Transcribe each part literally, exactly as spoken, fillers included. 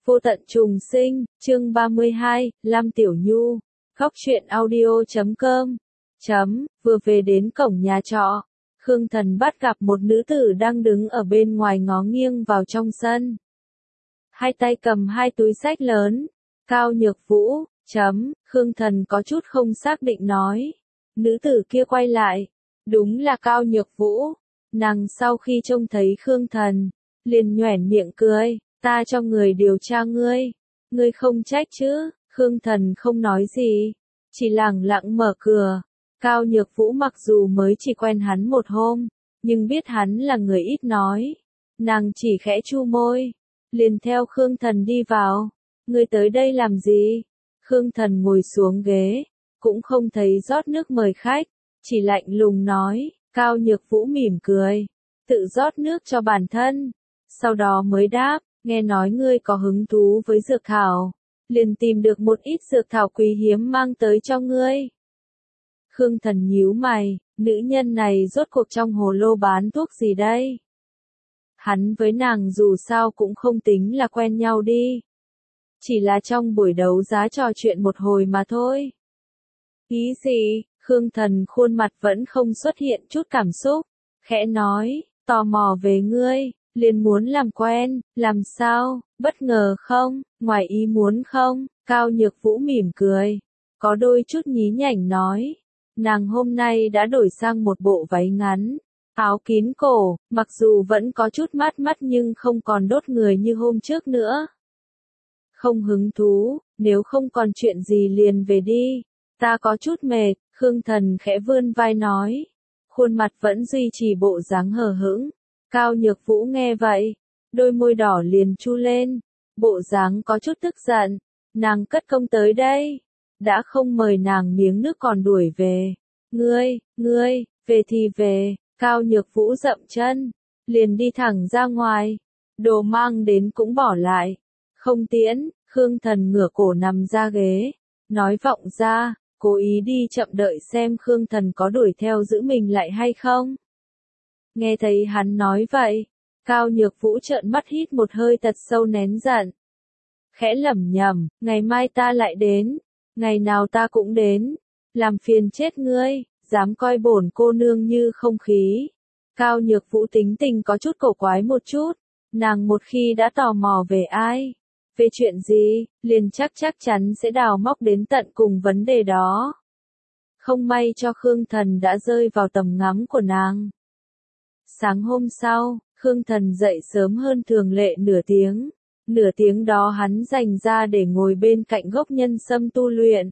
Vô tận trùng sinh, chương ba mươi hai, Lam Tiểu Nhu, góc truyện audio chấm com, chấm, vừa về đến cổng nhà trọ, Khương Thần bắt gặp một nữ tử đang đứng ở bên ngoài ngó nghiêng vào trong sân. Hai tay cầm hai túi xách lớn, Cao Nhược Vũ, chấm, Khương Thần có chút không xác định nói. Nữ tử kia quay lại, đúng là Cao Nhược Vũ, nàng sau khi trông thấy Khương Thần, liền nhoẻn miệng cười. Ta cho người điều tra ngươi, ngươi không trách chứ? Khương Thần không nói gì, chỉ lẳng lặng mở cửa. Cao Nhược Vũ mặc dù mới chỉ quen hắn một hôm, nhưng biết hắn là người ít nói, nàng chỉ khẽ chu môi, liền theo Khương Thần đi vào. Ngươi tới đây làm gì? Khương Thần ngồi xuống ghế, cũng không thấy rót nước mời khách, chỉ lạnh lùng nói. Cao Nhược Vũ mỉm cười, tự rót nước cho bản thân, sau đó mới đáp. Nghe nói ngươi có hứng thú với dược thảo, liền tìm được một ít dược thảo quý hiếm mang tới cho ngươi. Khương Thần nhíu mày, nữ nhân này rốt cuộc trong hồ lô bán thuốc gì đây? Hắn với nàng dù sao cũng không tính là quen nhau đi. Chỉ là trong buổi đấu giá trò chuyện một hồi mà thôi. Ý gì? Khương Thần khuôn mặt vẫn không xuất hiện chút cảm xúc, khẽ nói, tò mò về ngươi. Liền muốn làm quen, làm sao, bất ngờ không, ngoài ý muốn không? Cao Nhược Vũ mỉm cười, có đôi chút nhí nhảnh nói. Nàng hôm nay đã đổi sang một bộ váy ngắn, áo kín cổ, mặc dù vẫn có chút mát mắt nhưng không còn đốt người như hôm trước nữa. Không hứng thú, nếu không còn chuyện gì liền về đi, ta có chút mệt. Khương Thần khẽ vươn vai nói, khuôn mặt vẫn duy trì bộ dáng hờ hững. Cao Nhược Vũ nghe vậy, đôi môi đỏ liền chu lên, bộ dáng có chút tức giận, nàng cất công tới đây, đã không mời nàng miếng nước còn đuổi về. Ngươi, ngươi, về thì về. Cao Nhược Vũ dậm chân, liền đi thẳng ra ngoài, đồ mang đến cũng bỏ lại, không tiễn. Khương Thần ngửa cổ nằm ra ghế, nói vọng ra, cố ý đi chậm đợi xem Khương Thần có đuổi theo giữ mình lại hay không. Nghe thấy hắn nói vậy, Cao Nhược Vũ trợn mắt hít một hơi thật sâu nén giận. Khẽ lẩm nhẩm, ngày mai ta lại đến, ngày nào ta cũng đến, làm phiền chết ngươi, dám coi bổn cô nương như không khí. Cao Nhược Vũ tính tình có chút cổ quái một chút, nàng một khi đã tò mò về ai, về chuyện gì, liền chắc chắc chắn sẽ đào móc đến tận cùng vấn đề đó. Không may cho Khương Thần đã rơi vào tầm ngắm của nàng. Sáng hôm sau, Khương Thần dậy sớm hơn thường lệ nửa tiếng. Nửa tiếng đó hắn dành ra để ngồi bên cạnh gốc nhân sâm tu luyện.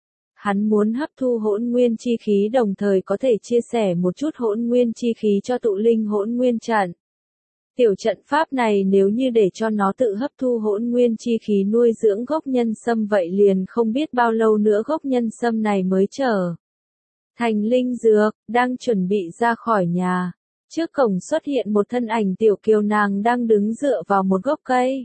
Hắn muốn hấp thu hỗn nguyên chi khí đồng thời có thể chia sẻ một chút hỗn nguyên chi khí cho tụ linh hỗn nguyên trận. Tiểu trận pháp này nếu như để cho nó tự hấp thu hỗn nguyên chi khí nuôi dưỡng gốc nhân sâm vậy liền không biết bao lâu nữa gốc nhân sâm này mới trở thành linh dược. Đang chuẩn bị ra khỏi nhà, trước cổng xuất hiện một thân ảnh tiểu kiều, nàng đang đứng dựa vào một gốc cây.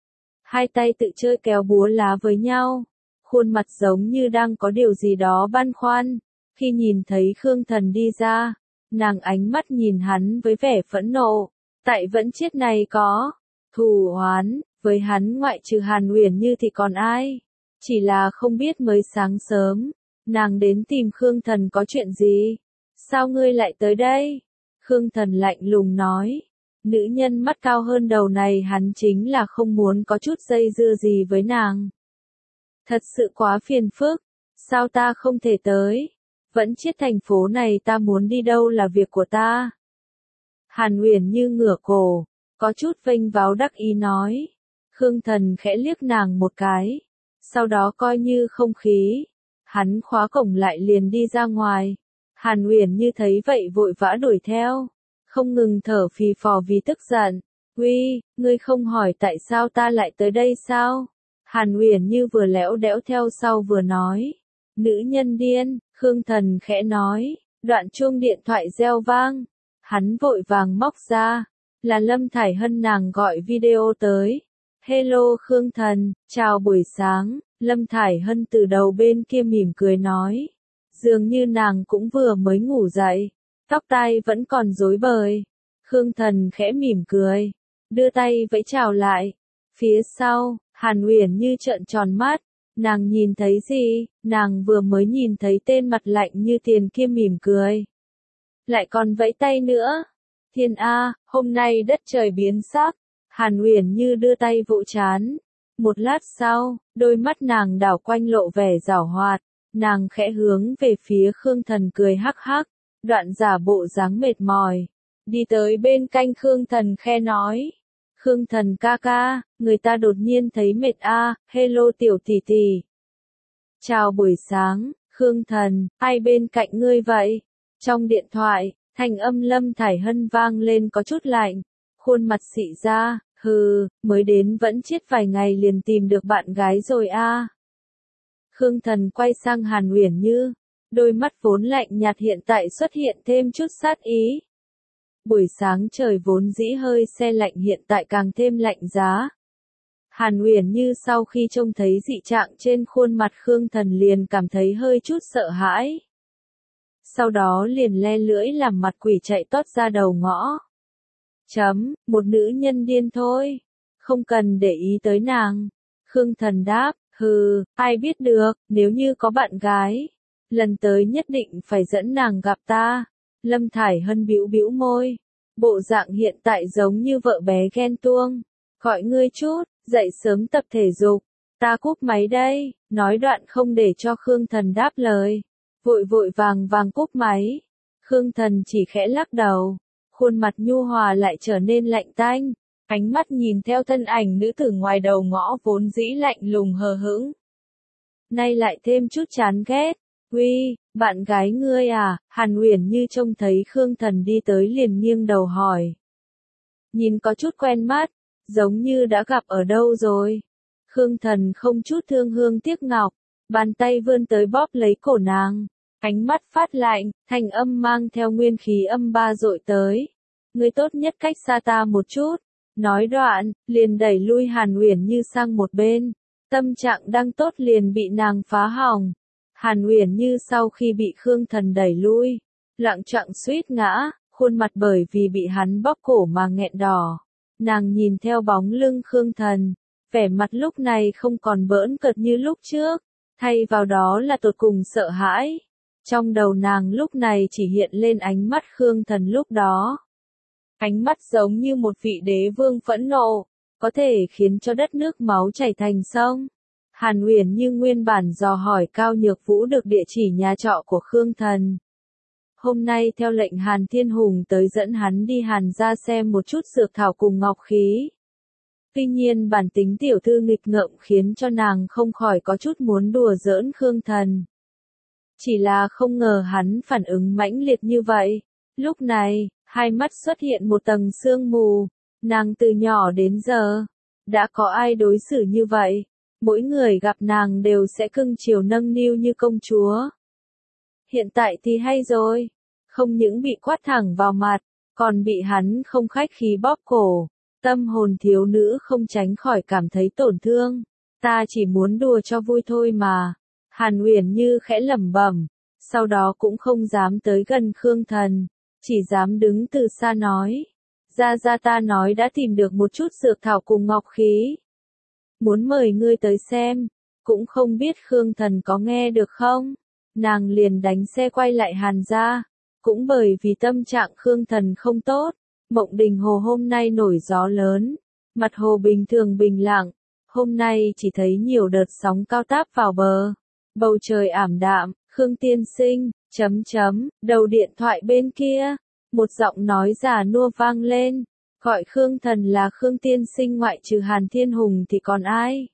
Hai tay tự chơi kéo búa lá với nhau, khuôn mặt giống như đang có điều gì đó băn khoăn. Khi nhìn thấy Khương Thần đi ra, nàng ánh mắt nhìn hắn với vẻ phẫn nộ. Tại vẫn chết này có thù oán, với hắn ngoại trừ Hàn Uyển Như thì còn ai? Chỉ là không biết mới sáng sớm, nàng đến tìm Khương Thần có chuyện gì? Sao ngươi lại tới đây? Khương Thần lạnh lùng nói, nữ nhân mắt cao hơn đầu này hắn chính là không muốn có chút dây dưa gì với nàng. Thật sự quá phiền phức, sao ta không thể tới? Vẫn chết thành phố này ta muốn đi đâu là việc của ta. Hàn Uyển Như ngửa cổ, có chút vênh váo đắc ý nói. Khương Thần khẽ liếc nàng một cái, sau đó coi như không khí, hắn khóa cổng lại liền đi ra ngoài. Hàn Uyển Như thấy vậy vội vã đuổi theo, không ngừng thở phì phò vì tức giận. Uy, ngươi không hỏi tại sao ta lại tới đây sao? Hàn Uyển Như vừa lẽo đẽo theo sau vừa nói. Nữ nhân điên. Khương Thần khẽ nói, đoạn chuông điện thoại reo vang. Hắn vội vàng móc ra, là Lâm Thải Hân, nàng gọi video tới. Hello Khương Thần, chào buổi sáng. Lâm Thải Hân từ đầu bên kia mỉm cười nói. Dường như nàng cũng vừa mới ngủ dậy, tóc tai vẫn còn rối bời. Khương Thần khẽ mỉm cười, đưa tay vẫy chào lại. Phía sau, Hàn Uyển Như trợn tròn mắt, nàng nhìn thấy gì? Nàng vừa mới nhìn thấy tên mặt lạnh như tiền kia mỉm cười. Lại còn vẫy tay nữa. Thiên A, hôm nay đất trời biến sắc. Hàn Uyển Như đưa tay vỗ trán. Một lát sau, đôi mắt nàng đảo quanh lộ vẻ giảo hoạt. Nàng khẽ hướng về phía Khương Thần cười hắc hắc, đoạn giả bộ dáng mệt mỏi. Đi tới bên cạnh Khương Thần khe nói. Khương Thần ca ca, người ta đột nhiên thấy mệt a, hello tiểu tỷ tỷ. Chào buổi sáng, Khương Thần, ai bên cạnh ngươi vậy? Trong điện thoại, thanh âm Lâm Thải Hân vang lên có chút lạnh, khuôn mặt xị ra, hừ, mới đến vẫn chết vài ngày liền tìm được bạn gái rồi a. Khương Thần quay sang Hàn Uyển Như, đôi mắt vốn lạnh nhạt hiện tại xuất hiện thêm chút sát ý. Buổi sáng trời vốn dĩ hơi se lạnh hiện tại càng thêm lạnh giá. Hàn Uyển Như sau khi trông thấy dị trạng trên khuôn mặt Khương Thần liền cảm thấy hơi chút sợ hãi. Sau đó liền le lưỡi làm mặt quỷ chạy tót ra đầu ngõ. Chấm, một nữ nhân điên thôi. Không cần để ý tới nàng. Khương Thần đáp, hừ, ai biết được, nếu như có bạn gái. Lần tới nhất định phải dẫn nàng gặp ta. Lâm Thải Hân bĩu bĩu môi. Bộ dạng hiện tại giống như vợ bé ghen tuông. Gọi ngươi chút, dậy sớm tập thể dục. Ta cúp máy đây, nói đoạn không để cho Khương Thần đáp lời. Vội vội vàng vàng cúp máy. Khương Thần chỉ khẽ lắc đầu. Khuôn mặt nhu hòa lại trở nên lạnh tanh. Ánh mắt nhìn theo thân ảnh nữ tử ngoài đầu ngõ vốn dĩ lạnh lùng hờ hững. Nay lại thêm chút chán ghét. Uy, bạn gái ngươi à? Hàn Uyển Như trông thấy Khương Thần đi tới liền nghiêng đầu hỏi. Nhìn có chút quen mắt, giống như đã gặp ở đâu rồi. Khương Thần không chút thương hương tiếc ngọc, bàn tay vươn tới bóp lấy cổ nàng. Ánh mắt phát lạnh, thanh âm mang theo nguyên khí âm ba dội tới. Ngươi tốt nhất cách xa ta một chút. Nói đoạn, liền đẩy lui Hàn Uyển Như sang một bên. Tâm trạng đang tốt liền bị nàng phá hỏng. Hàn Uyển Như sau khi bị Khương Thần đẩy lui, lặng choạng suýt ngã, khuôn mặt bởi vì bị hắn bóp cổ mà nghẹn đỏ. Nàng nhìn theo bóng lưng Khương Thần, vẻ mặt lúc này không còn bỡn cợt như lúc trước, thay vào đó là tột cùng sợ hãi. Trong đầu nàng lúc này chỉ hiện lên ánh mắt Khương Thần lúc đó. Ánh mắt giống như một vị đế vương phẫn nộ, có thể khiến cho đất nước máu chảy thành sông. Hàn Uyển Như nguyên bản dò hỏi Cao Nhược Vũ được địa chỉ nhà trọ của Khương Thần. Hôm nay theo lệnh Hàn Thiên Hùng tới dẫn hắn đi Hàn ra xem một chút dược thảo cùng ngọc khí. Tuy nhiên bản tính tiểu thư nghịch ngợm khiến cho nàng không khỏi có chút muốn đùa giỡn Khương Thần. Chỉ là không ngờ hắn phản ứng mãnh liệt như vậy. Lúc này, hai mắt xuất hiện một tầng sương mù. Nàng từ nhỏ đến giờ, đã có ai đối xử như vậy? Mỗi người gặp nàng đều sẽ cưng chiều nâng niu như công chúa. Hiện tại thì hay rồi, không những bị quát thẳng vào mặt, còn bị hắn không khách khí bóp cổ. Tâm hồn thiếu nữ không tránh khỏi cảm thấy tổn thương. Ta chỉ muốn đùa cho vui thôi mà. Hàn Uyển Như khẽ lẩm bẩm, sau đó cũng không dám tới gần Khương Thần, chỉ dám đứng từ xa nói. Ra ra ta nói đã tìm được một chút dược thảo cùng ngọc khí. Muốn mời ngươi tới xem, cũng không biết Khương Thần có nghe được không? Nàng liền đánh xe quay lại Hàn ra, cũng bởi vì tâm trạng Khương Thần không tốt, Mộng Đình Hồ hôm nay nổi gió lớn, mặt hồ bình thường bình lặng, hôm nay chỉ thấy nhiều đợt sóng cao táp vào bờ, bầu trời ảm đạm, Khương tiên sinh, chấm chấm, đầu điện thoại bên kia, một giọng nói già nua vang lên. Gọi Khương Thần là Khương tiên sinh ngoại trừ Hàn Thiên Hùng thì còn ai?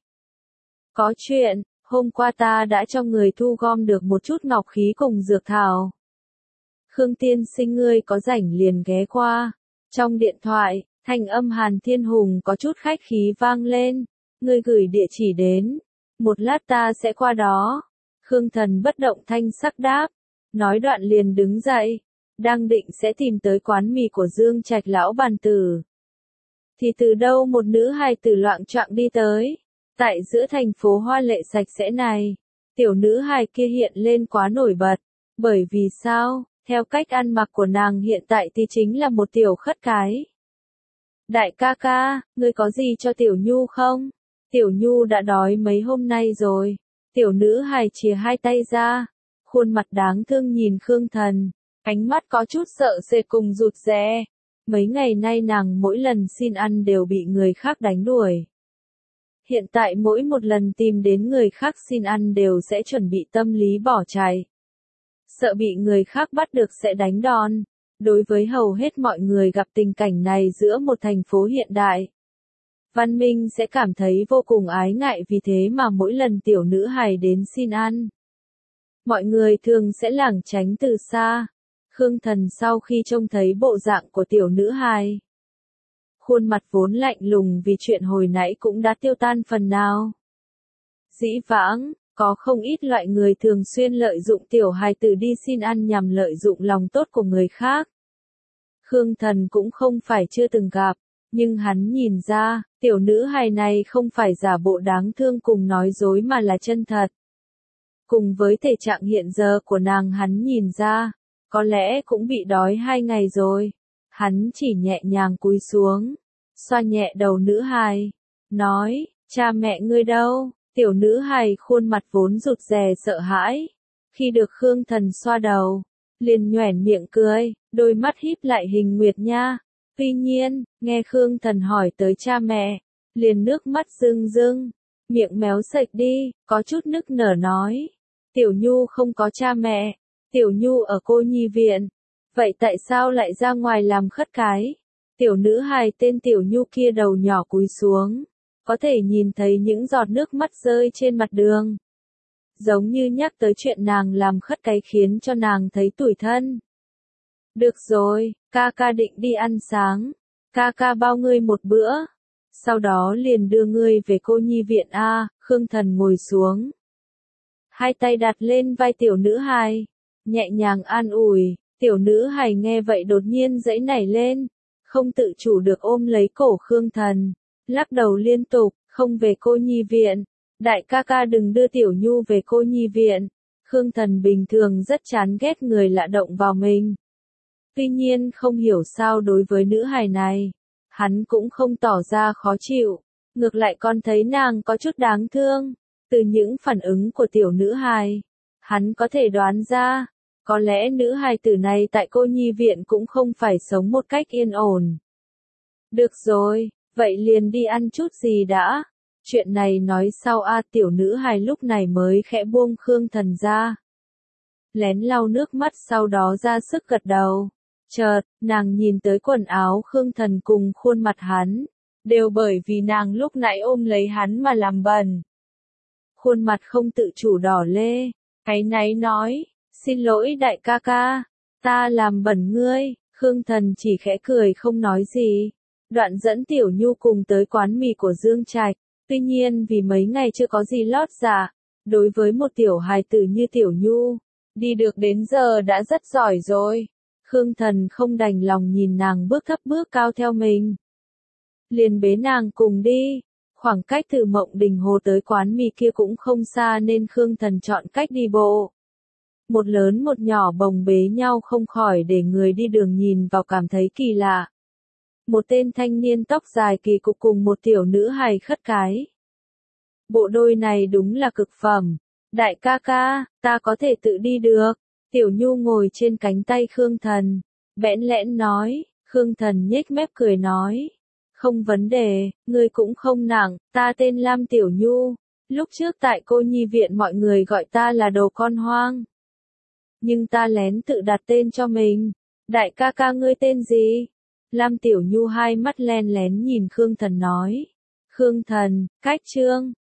Có chuyện, hôm qua ta đã cho người thu gom được một chút ngọc khí cùng dược thảo. Khương tiên sinh ngươi có rảnh liền ghé qua. Trong điện thoại, thanh âm Hàn Thiên Hùng có chút khách khí vang lên. Ngươi gửi địa chỉ đến. Một lát ta sẽ qua đó. Khương Thần bất động thanh sắc đáp. Nói đoạn liền đứng dậy. Đang định sẽ tìm tới quán mì của Dương Trạch lão bàn tử. Thì từ đâu một nữ hài tử loạng choạng đi tới. Tại giữa thành phố hoa lệ sạch sẽ này, tiểu nữ hài kia hiện lên quá nổi bật. Bởi vì sao, theo cách ăn mặc của nàng hiện tại thì chính là một tiểu khất cái. Đại ca ca, ngươi có gì cho tiểu nhu không? Tiểu Nhu đã đói mấy hôm nay rồi. Tiểu nữ hài chìa hai tay ra, khuôn mặt đáng thương nhìn Khương Thần, ánh mắt có chút sợ sệt cùng rụt rè. Mấy ngày nay nàng mỗi lần xin ăn đều bị người khác đánh đuổi. Hiện tại mỗi một lần tìm đến người khác xin ăn đều sẽ chuẩn bị tâm lý bỏ chạy. Sợ bị người khác bắt được sẽ đánh đòn. Đối với hầu hết mọi người gặp tình cảnh này giữa một thành phố hiện đại, Văn Minh sẽ cảm thấy vô cùng ái ngại, vì thế mà mỗi lần tiểu nữ hài đến xin ăn, mọi người thường sẽ lảng tránh từ xa. Khương Thần sau khi trông thấy bộ dạng của tiểu nữ hài, khuôn mặt vốn lạnh lùng vì chuyện hồi nãy cũng đã tiêu tan phần nào. Dĩ vãng, có không ít loại người thường xuyên lợi dụng tiểu hài tử đi xin ăn nhằm lợi dụng lòng tốt của người khác. Khương Thần cũng không phải chưa từng gặp, nhưng hắn nhìn ra, tiểu nữ hài này không phải giả bộ đáng thương cùng nói dối mà là chân thật. Cùng với thể trạng hiện giờ của nàng, hắn nhìn ra, có lẽ cũng bị đói hai ngày rồi. Hắn chỉ nhẹ nhàng cúi xuống, xoa nhẹ đầu nữ hài, nói, cha mẹ ngươi đâu? Tiểu nữ hài khuôn mặt vốn rụt rè sợ hãi, khi được Khương Thần xoa đầu, liền nhoẻn miệng cười, đôi mắt híp lại hình nguyệt nha. Tuy nhiên, nghe Khương Thần hỏi tới cha mẹ, liền nước mắt rưng rưng, miệng méo sạch đi, có chút nức nở nói, Tiểu Nhu không có cha mẹ, Tiểu Nhu ở cô nhi viện. Vậy tại sao lại ra ngoài làm khất cái? Tiểu nữ hài tên Tiểu Nhu kia đầu nhỏ cúi xuống, có thể nhìn thấy những giọt nước mắt rơi trên mặt đường. Giống như nhắc tới chuyện nàng làm khất cái khiến cho nàng thấy tủi thân. Được rồi, ca ca định đi ăn sáng, ca ca bao ngươi một bữa, sau đó liền đưa ngươi về cô nhi viện a. Khương Thần ngồi xuống, hai tay đặt lên vai tiểu nữ hài, nhẹ nhàng an ủi. Tiểu nữ hài nghe vậy đột nhiên giãy nảy lên, không tự chủ được ôm lấy cổ Khương Thần, lắc đầu liên tục, không về cô nhi viện, đại ca ca đừng đưa Tiểu Nhu về cô nhi viện. Khương Thần bình thường rất chán ghét người lạ động vào mình. Tuy nhiên không hiểu sao đối với nữ hài này, hắn cũng không tỏ ra khó chịu, ngược lại còn thấy nàng có chút đáng thương. Từ những phản ứng của tiểu nữ hài, hắn có thể đoán ra, có lẽ nữ hài tử này tại cô nhi viện cũng không phải sống một cách yên ổn. Được rồi, vậy liền đi ăn chút gì đã. Chuyện này nói sau a. Tiểu nữ hài lúc này mới khẽ buông Khương Thần ra, lén lau nước mắt, sau đó ra sức gật đầu. Chợt, nàng nhìn tới quần áo Khương Thần cùng khuôn mặt hắn, đều bởi vì nàng lúc nãy ôm lấy hắn mà làm bẩn. Khuôn mặt không tự chủ đỏ lê, áy náy nói, xin lỗi đại ca ca, ta làm bẩn ngươi. Khương Thần chỉ khẽ cười không nói gì. Đoạn dẫn Tiểu Nhu cùng tới quán mì của Dương Trạch. Tuy nhiên vì mấy ngày chưa có gì lót dạ, đối với một tiểu hài tử như Tiểu Nhu, đi được đến giờ đã rất giỏi rồi. Khương Thần không đành lòng nhìn nàng bước thấp bước cao theo mình, liền bế nàng cùng đi. Khoảng cách từ Mộng Đình Hồ tới quán mì kia cũng không xa nên Khương Thần chọn cách đi bộ. Một lớn một nhỏ bồng bế nhau không khỏi để người đi đường nhìn vào cảm thấy kỳ lạ. Một tên thanh niên tóc dài kỳ cục cùng một tiểu nữ hài khất cái. Bộ đôi này đúng là cực phẩm. Đại ca ca, ta có thể tự đi được. Tiểu Nhu ngồi trên cánh tay Khương Thần, bẽn lẽn nói. Khương Thần nhếch mép cười nói, không vấn đề, ngươi cũng không nặng, ta tên Lam Tiểu Nhu. Lúc trước tại cô nhi viện mọi người gọi ta là đồ con hoang, nhưng ta lén tự đặt tên cho mình. Đại ca ca ngươi tên gì? Lam Tiểu Nhu hai mắt len lén nhìn Khương Thần nói. Khương Thần, cách chương.